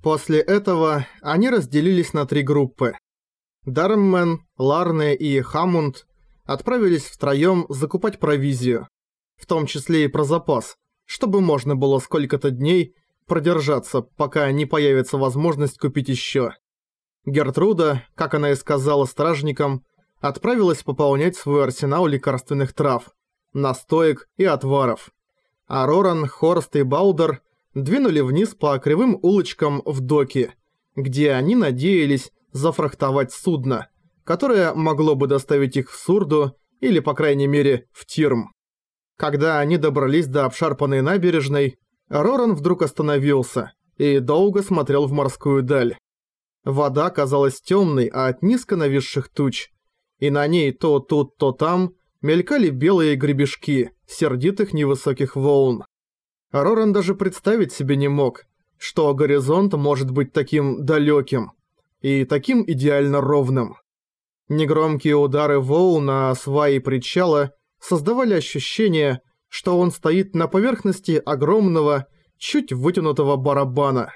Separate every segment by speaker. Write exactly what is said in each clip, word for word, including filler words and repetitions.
Speaker 1: После этого они разделились на три группы. Дарммен, Ларне и Хаммунд отправились втроём закупать провизию, в том числе и про запас, чтобы можно было сколько-то дней продержаться, пока не появится возможность купить ещё. Гертруда, как она и сказала стражникам, отправилась пополнять свой арсенал лекарственных трав, настоек и отваров. А Роран, Хорст и Балдер двинули вниз по кривым улочкам в доки, где они надеялись зафрахтовать судно, которое могло бы доставить их в Сурду или, по крайней мере, в Тирм. Когда они добрались до обшарпанной набережной, Роран вдруг остановился и долго смотрел в морскую даль. Вода казалась темной от низко нависших туч, и на ней то тут, то там мелькали белые гребешки сердитых невысоких волн. Роран даже представить себе не мог, что горизонт может быть таким далеким и таким идеально ровным. Негромкие удары волн на сваи причала создавали ощущение, что он стоит на поверхности огромного, чуть вытянутого барабана.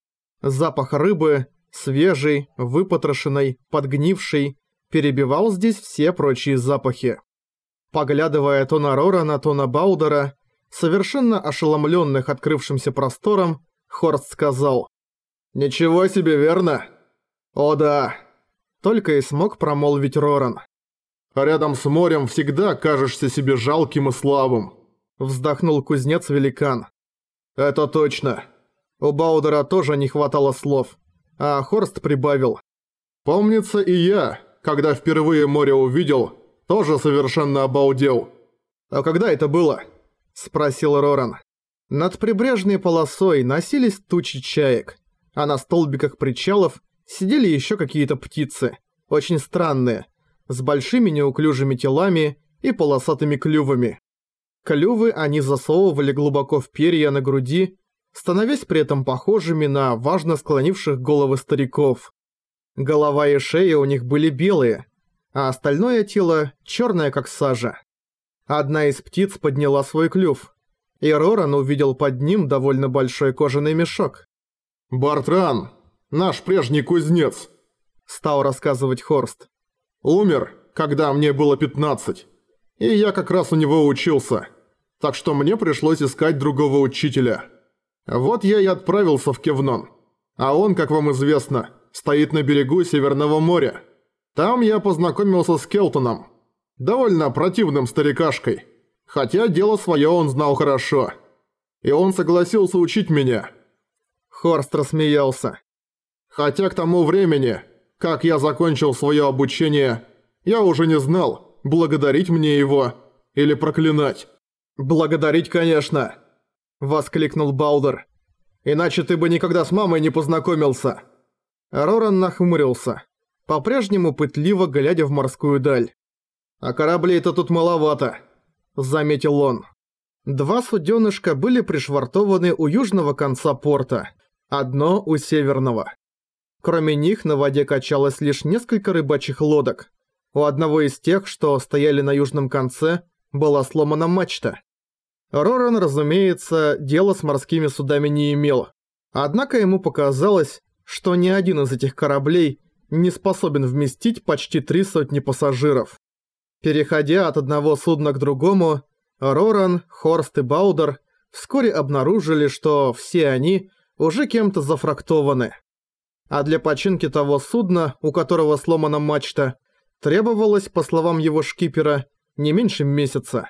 Speaker 1: Запах рыбы, свежий, выпотрошенный, подгнивший, перебивал здесь все прочие запахи. Поглядывая то на Рорана, то на Балдера, совершенно ошеломленных открывшимся простором, Хорст сказал: «Ничего себе, верно?» «О да», — только и смог промолвить Роран.
Speaker 2: «Рядом с морем всегда кажешься себе жалким и слабым»,
Speaker 1: — вздохнул кузнец-великан.
Speaker 2: «Это точно».
Speaker 1: У Балдера тоже не хватало слов, а Хорст прибавил:
Speaker 2: «Помнится, и я, когда впервые море увидел, тоже совершенно обалдел».
Speaker 1: «А когда это было?» – спросил Роран. Над прибрежной полосой носились тучи чаек, а на столбиках причалов сидели еще какие-то птицы, очень странные, с большими неуклюжими телами и полосатыми клювами. Клювы они засовывали глубоко в перья на груди, становясь при этом похожими на важно склонивших головы стариков. Голова и шея у них были белые, а остальное тело черное как сажа. Одна из птиц подняла свой клюв, и Роран увидел под ним довольно большой кожаный мешок.
Speaker 2: «Бартран, наш прежний кузнец», —
Speaker 1: стал рассказывать Хорст.
Speaker 2: «Умер, когда мне было пятнадцать, и я как раз у него учился, так что мне пришлось искать другого учителя. Вот я и отправился в Кевнон, а он, как вам известно, стоит на берегу Северного моря. Там я познакомился с Келтоном, довольно противным старикашкой, хотя дело свое он знал хорошо, и он согласился учить меня».
Speaker 1: Хорст рассмеялся.
Speaker 2: «Хотя к тому времени, как я закончил свое обучение, я уже не знал, благодарить мне его или проклинать».
Speaker 1: «Благодарить, конечно», — воскликнул Балдер. «Иначе ты бы никогда с мамой не познакомился». Роран нахмурился, по-прежнему пытливо глядя в морскую даль. «А кораблей-то тут маловато», — заметил он. Два суденышка были пришвартованы у южного конца порта, одно у северного. Кроме них на воде качалось лишь несколько рыбачьих лодок. У одного из тех, что стояли на южном конце, была сломана мачта. Роран, разумеется, дела с морскими судами не имел, однако ему показалось, что ни один из этих кораблей не способен вместить почти три сотни пассажиров. Переходя от одного судна к другому, Роран, Хорст и Балдер вскоре обнаружили, что все они уже кем-то зафрактованы. А для починки того судна, у которого сломана мачта, требовалось, по словам его шкипера, не меньше месяца.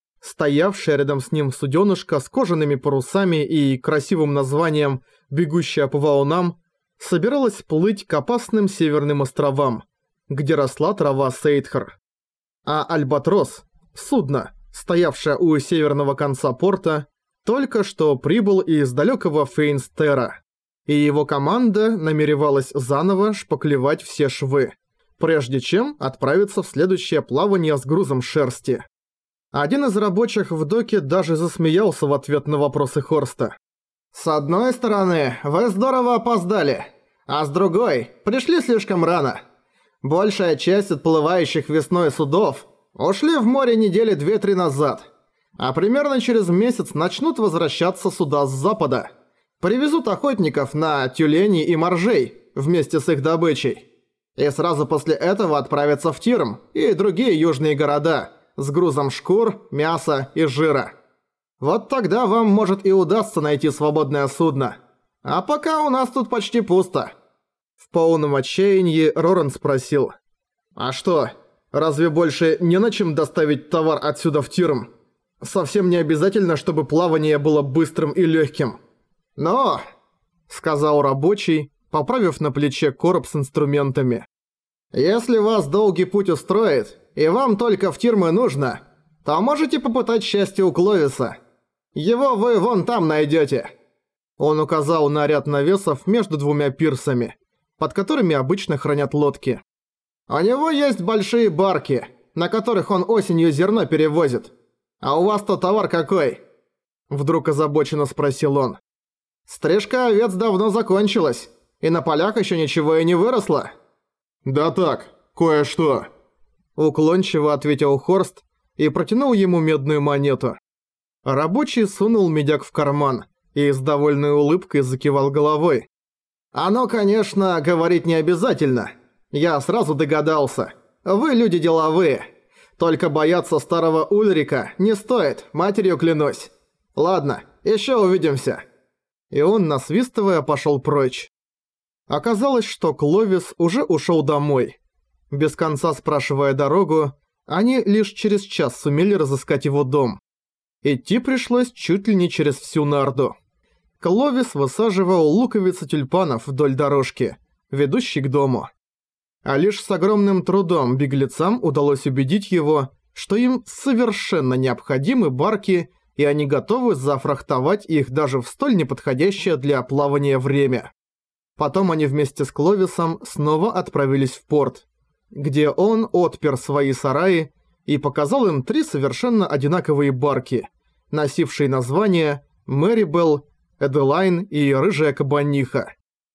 Speaker 1: Стоявшая рядом с ним суденышко с кожаными парусами и красивым названием «Бегущая по волнам» собиралась плыть к опасным северным островам, где росла трава Сейдхар. А Альбатрос, судно, стоявшее у северного конца порта, только что прибыл из далекого Фейнстера, и его команда намеревалась заново шпаклевать все швы, прежде чем отправиться в следующее плавание с грузом шерсти. Один из рабочих в доке даже засмеялся в ответ на вопросы Хорста. «С одной стороны, вы здорово опоздали, а с другой, пришли слишком рано. Большая часть отплывающих весной судов ушли в море недели две-три назад, а примерно через месяц начнут возвращаться суда с запада. Привезут охотников на тюленей и моржей вместе с их добычей. И сразу после этого отправятся в Тирм и другие южные города с грузом шкур, мяса и жира. Вот тогда вам, может, и удастся найти свободное судно. А пока у нас тут почти пусто». В полном отчаянии Роран спросил: «А что, разве больше не на чем доставить товар отсюда в Тирм? Совсем не обязательно, чтобы плавание было быстрым и легким». «Но», — сказал рабочий, поправив на плече короб с инструментами, «если вас долгий путь устроит, и вам только в Тирмы нужно, то можете попытать счастье у Кловиса. Его вы вон там найдете». Он указал на ряд навесов между двумя пирсами, под которыми обычно хранят лодки. «У него есть большие барки, на которых он осенью зерно перевозит. А у вас-то товар какой?» Вдруг озабоченно спросил он. «Стрижка овец давно закончилась, и на полях еще ничего и не выросло».
Speaker 2: «Да так, кое-что»,
Speaker 1: – уклончиво ответил Хорст и протянул ему медную монету. Рабочий сунул медяк в карман и с довольной улыбкой закивал головой. «Оно, конечно, говорить не обязательно. Я сразу догадался. Вы люди деловые. Только бояться старого Ульрика не стоит, матерью клянусь. Ладно, еще увидимся». И он, насвистывая, пошел прочь. Оказалось, что Кловис уже ушел домой. Без конца спрашивая дорогу, они лишь через час сумели разыскать его дом. Идти пришлось чуть ли не через всю Нарду. Кловис высаживал луковицы тюльпанов вдоль дорожки, ведущей к дому. А лишь с огромным трудом беглецам удалось убедить его, что им совершенно необходимы барки, и они готовы зафрахтовать их даже в столь неподходящее для плавания время. Потом они вместе с Кловисом снова отправились в порт, где он отпер свои сараи и показал им три совершенно одинаковые барки, носившие названия «Мэрибелл», «Эделайн» и «Рыжая кабаниха».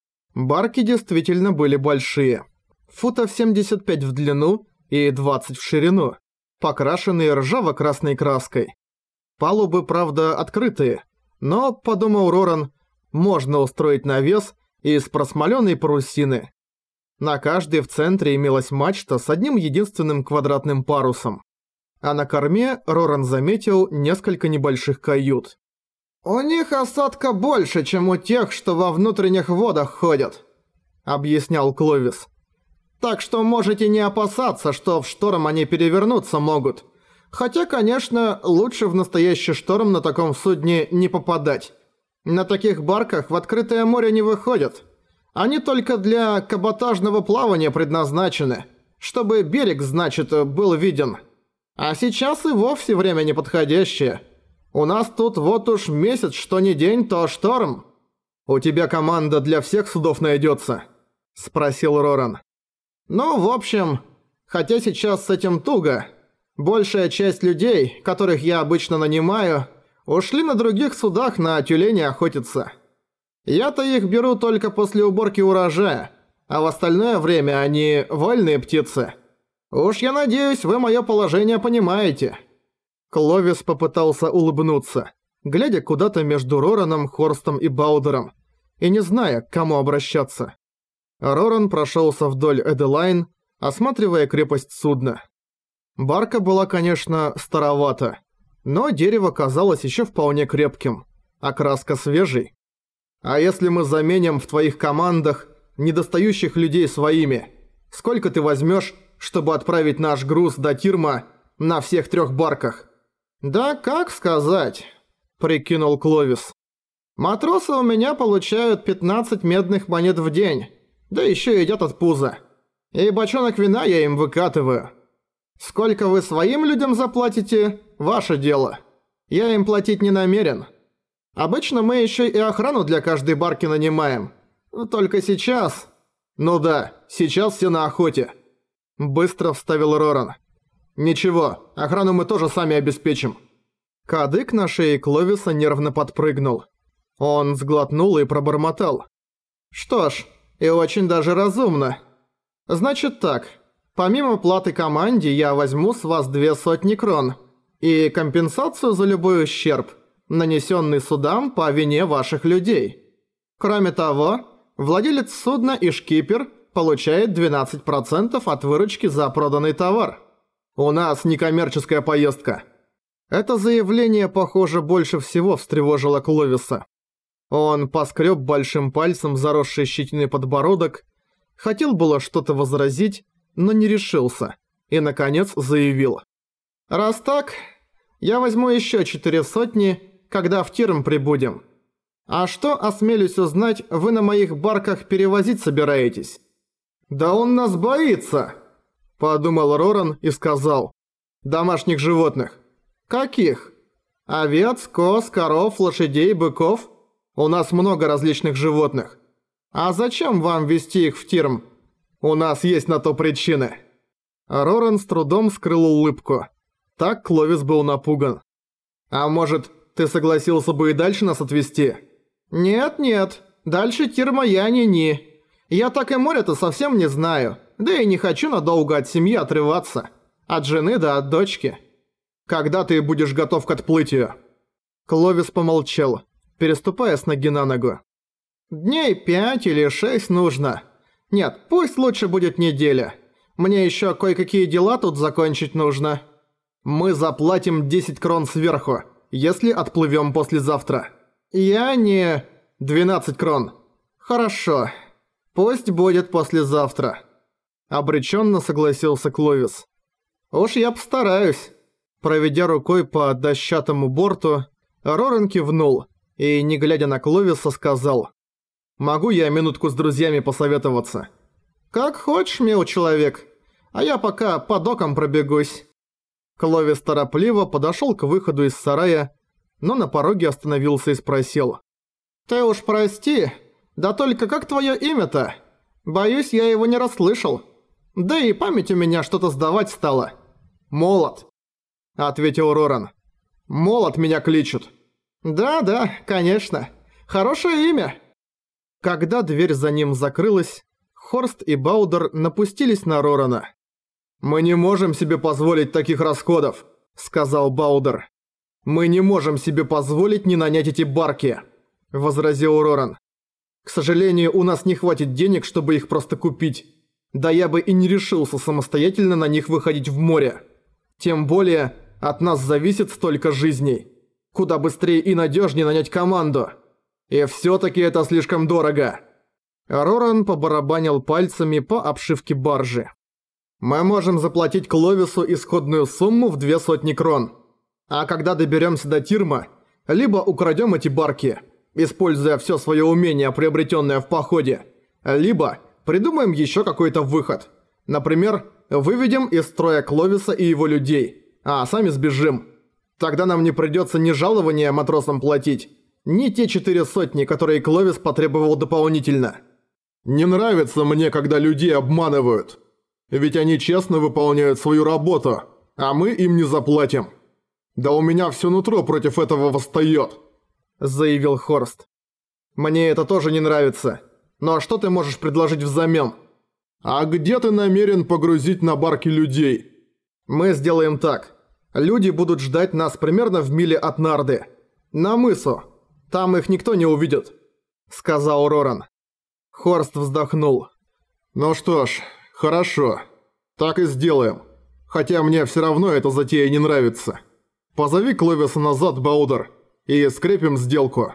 Speaker 1: Барки действительно были большие, футов семьдесят пять в длину и двадцать в ширину, покрашенные ржаво-красной краской. Палубы, правда, открытые, но, подумал Роран, можно устроить навес из просмоленной парусины. На каждой в центре имелась мачта с одним единственным квадратным парусом. А на корме Роран заметил несколько небольших кают. «У них осадка больше, чем у тех, что во внутренних водах ходят», — объяснял Кловис. «Так что можете не опасаться, что в шторм они перевернуться могут. Хотя, конечно, лучше в настоящий шторм на таком судне не попадать. На таких барках в открытое море не выходят. Они только для каботажного плавания предназначены, чтобы берег, значит, был виден. А сейчас и вовсе время неподходящее. У нас тут вот уж месяц, что ни день, то шторм». «У тебя команда для всех судов найдется?» – спросил Роран. «Ну, в общем, хотя сейчас с этим туго. Большая часть людей, которых я обычно нанимаю, ушли на других судах на тюленей охотиться. Я-то их беру только после уборки урожая, а в остальное время они вольные птицы. Уж я надеюсь, вы мое положение понимаете». Кловис попытался улыбнуться, глядя куда-то между Рораном, Хорстом и Баудером, и не зная, к кому обращаться. Роран прошелся вдоль Эделайн, осматривая крепость судна. Барка была, конечно, старовата, но дерево казалось еще вполне крепким, а краска свежей. «А если мы заменим в твоих командах недостающих людей своими, сколько ты возьмешь, чтобы отправить наш груз до Тирма на всех трех барках?» «Да как сказать», — прикинул Кловис. «Матросы у меня получают пятнадцать медных монет в день, да еще едят от пуза. И бочонок вина я им выкатываю. Сколько вы своим людям заплатите – ваше дело. Я им платить не намерен. Обычно мы еще и охрану для каждой барки нанимаем. Только сейчас...» «Ну да, сейчас все на охоте», – быстро вставил Роран. «Ничего, охрану мы тоже сами обеспечим». Кадык на шее Кловиса нервно подпрыгнул. Он сглотнул и пробормотал. «Что ж, и очень даже разумно. Значит так, помимо платы команде я возьму с вас две сотни крон и компенсацию за любой ущерб, нанесенный судам по вине ваших людей. Кроме того, владелец судна и шкипер получает двенадцать процентов от выручки за проданный товар. У нас некоммерческая поездка. Это заявление, похоже, больше всего встревожило Кловиса. Он поскреб большим пальцем заросший щетиной подбородок, хотел было что-то возразить, но не решился, и, наконец, заявил. «Раз так, я возьму еще четыре сотни, когда в Тирм прибудем. А что, осмелюсь узнать, вы на моих барках перевозить собираетесь?» «Да он нас боится!» – подумал Роран и сказал. «Домашних животных». «Каких? Овец, коз, коров, лошадей, быков? У нас много различных животных. А зачем вам везти их в Тирм? У нас есть на то причины». Роран с трудом скрыл улыбку. Так Кловис был напуган. «А может, ты согласился бы и дальше нас отвезти?» «Нет-нет, дальше Тирма я не-ни. Я так и море-то совсем не знаю, да и не хочу надолго от семьи отрываться. От жены да от дочки». «Когда ты будешь готов к отплытию?» Кловис помолчал, переступая с ноги на ногу. «Дней пять или шесть нужно. Нет, пусть лучше будет неделя. Мне еще кое-какие дела тут закончить нужно. Мы заплатим десять крон сверху, если отплывем послезавтра». «Я не... двенадцать крон». «Хорошо. Пусть будет послезавтра». Обреченно согласился Кловис. «Уж я постараюсь». Проведя рукой по дощатому борту, Роран кивнул и, не глядя на Кловиса, сказал. «Могу я минутку с друзьями посоветоваться?» «Как хочешь, мил человек. А я пока по докам пробегусь». Кловис торопливо подошел к выходу из сарая, но на пороге остановился и спросил. «Ты уж прости, да только как твое имя-то? Боюсь, я его не расслышал. Да и память у меня что-то сдавать стала». «Молот», — ответил Роран. «Молот меня кличут». «Да-да, конечно. Хорошее имя». Когда дверь за ним закрылась, Хорст и Баудер напустились на Рорана. «Мы не можем себе позволить таких расходов», — сказал Баудер. «Мы не можем себе позволить не нанять эти барки», — возразил Роран. «К сожалению, у нас не хватит денег, чтобы их просто купить. Да я бы и не решился самостоятельно на них выходить в море. Тем более, от нас зависит столько жизней. Куда быстрее и надежнее нанять команду. И все-таки это слишком дорого». Роран побарабанил пальцами по обшивке баржи. «Мы можем заплатить Кловису исходную сумму в две сотни крон. А когда доберемся до Тирма, либо украдем эти барки, используя все свое умение, приобретенное в походе, либо придумаем еще какой-то выход. Например, выведем из строя Кловиса и его людей, а сами сбежим. Тогда нам не придется ни жалования матросам платить, ни те четыре сотни, которые Кловис потребовал дополнительно».
Speaker 2: «Не нравится мне, когда людей обманывают. Ведь они честно выполняют свою работу, а мы им не заплатим. Да у меня все нутро против этого восстает», —
Speaker 1: заявил Хорст. «Мне это тоже не нравится. Но что ты можешь предложить взамен?»
Speaker 2: «А где ты намерен погрузить на барки людей?»
Speaker 1: «Мы сделаем так. Люди будут ждать нас примерно в миле от Нарды. На мысу. Там их никто не увидит», — сказал Роран. Хорст вздохнул.
Speaker 2: «Ну что ж, хорошо. Так и сделаем. Хотя мне все равно эта затея не нравится. Позови Кловиса назад, Баудер, и скрепим сделку».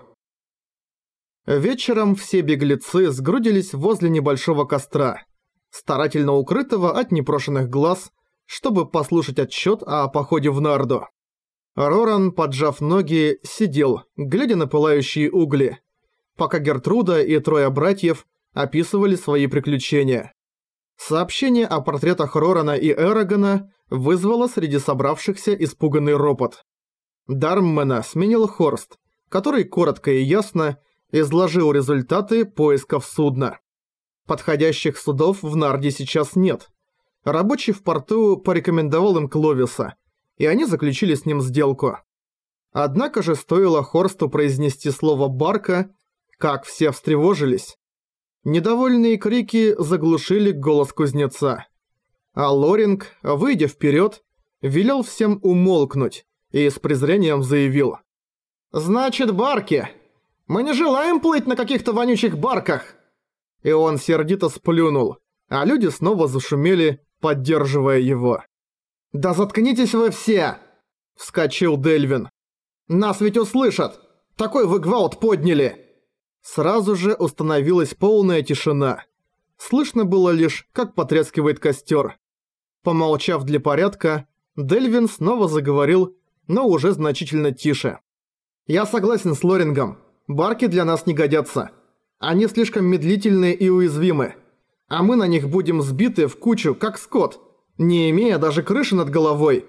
Speaker 1: Вечером все беглецы сгрудились возле небольшого костра, старательно укрытого от непрошенных глаз, чтобы послушать отчет о походе в Нарду. Роран, поджав ноги, сидел, глядя на пылающие угли, пока Гертруда и трое братьев описывали свои приключения. Сообщение о портретах Рорана и Эрагона вызвало среди собравшихся испуганный ропот. Дарммена сменил Хорст, который коротко и ясно изложил результаты поисков судна. Подходящих судов в Нарде сейчас нет. Рабочий в порту порекомендовал им Кловиса, и они заключили с ним сделку. Однако же стоило Хорсту произнести слово «барка», как все встревожились. Недовольные крики заглушили голос кузнеца. А Лоринг, выйдя вперед, велел всем умолкнуть и с презрением заявил. «Значит, барки! Мы не желаем плыть на каких-то вонючих барках!» И он сердито сплюнул, а люди снова зашумели, поддерживая его. «Да заткнитесь вы все!» – вскочил Дельвин. «Нас ведь услышат! Такой вы гвалт подняли!» Сразу же установилась полная тишина. Слышно было лишь, как потрескивает костер. Помолчав для порядка, Дельвин снова заговорил, но уже значительно тише. «Я согласен с Лорингом. Барки для нас не годятся. Они слишком медлительные и уязвимы. А мы на них будем сбиты в кучу, как скот, не имея даже крыши над головой.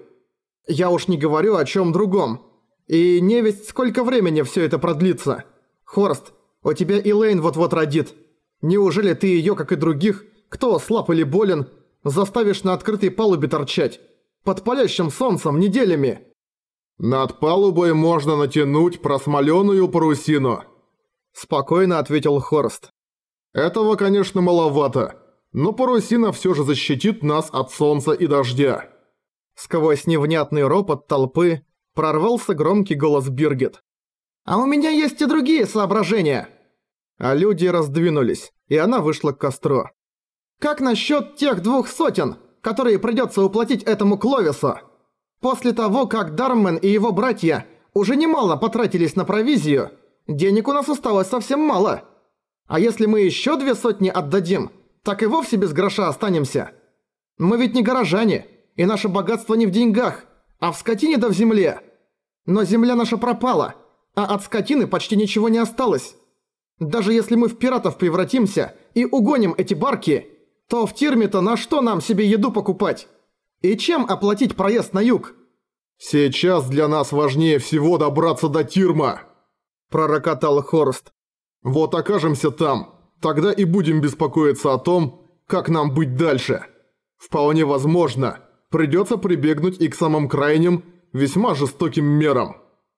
Speaker 1: Я уж не говорю о чем другом. И невесть сколько времени все это продлится. Хорст, у тебя Элейн вот-вот родит. Неужели ты ее, как и других, кто слаб или болен, заставишь на открытой палубе торчать? Под палящим солнцем неделями?»
Speaker 2: «Над палубой можно натянуть просмолёную парусину», –
Speaker 1: спокойно ответил Хорст.
Speaker 2: «Этого, конечно, маловато, но парусина всё же защитит нас от солнца и дождя».
Speaker 1: Сквозь невнятный ропот толпы прорвался громкий голос Биргит. «А у меня есть и другие соображения!» А люди раздвинулись, и она вышла к костру. «Как насчет тех двух сотен, которые придется уплатить этому Кловису? После того, как Дармен и его братья уже немало потратились на провизию, денег у нас осталось совсем мало. А если мы еще две сотни отдадим, так и вовсе без гроша останемся. Мы ведь не горожане, и наше богатство не в деньгах, а в скотине да в земле. Но земля наша пропала, а от скотины почти ничего не осталось. Даже если мы в пиратов превратимся и угоним эти барки, то в Тирме-то на что нам себе еду покупать? И чем оплатить проезд на юг?»
Speaker 2: «Сейчас для нас важнее всего добраться до Тирма», –
Speaker 1: пророкотал Хорст.
Speaker 2: «Вот окажемся там, тогда и будем беспокоиться о том, как нам быть дальше. Вполне возможно, придется прибегнуть и к самым крайним, весьма жестоким мерам».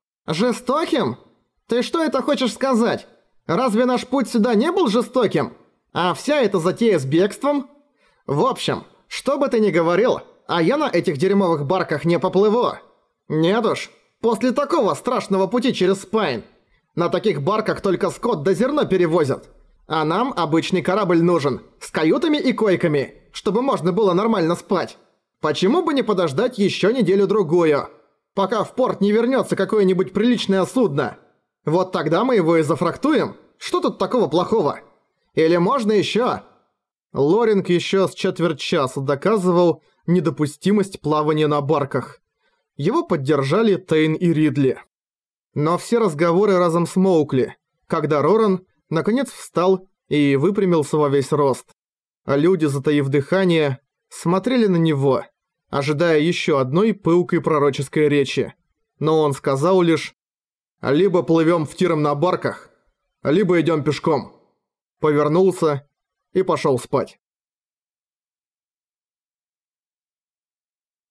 Speaker 1: «Жестоким? Ты что это хочешь сказать? Разве наш путь сюда не был жестоким? А вся эта затея с бегством? В общем, что бы ты ни говорил, а я на этих дерьмовых барках не поплыву. Нет уж, после такого страшного пути через Спайн. На таких барках только скот да зерно перевозят. А нам обычный корабль нужен, с каютами и койками, чтобы можно было нормально спать. Почему бы не подождать еще неделю-другую, пока в порт не вернется какое-нибудь приличное судно? Вот тогда мы его и зафрахтуем. Что тут такого плохого? Или можно еще?» Лоринг еще с четверть часа доказывал недопустимость плавания на барках. Его поддержали Тейн и Ридли. Но все разговоры разом смолкли, когда Роран наконец встал и выпрямился во весь рост. А люди, затаив дыхание, смотрели на него, ожидая еще одной пылкой пророческой речи. Но он сказал лишь: «Либо плывем в Тирм на барках, либо идем пешком». Повернулся и пошел спать.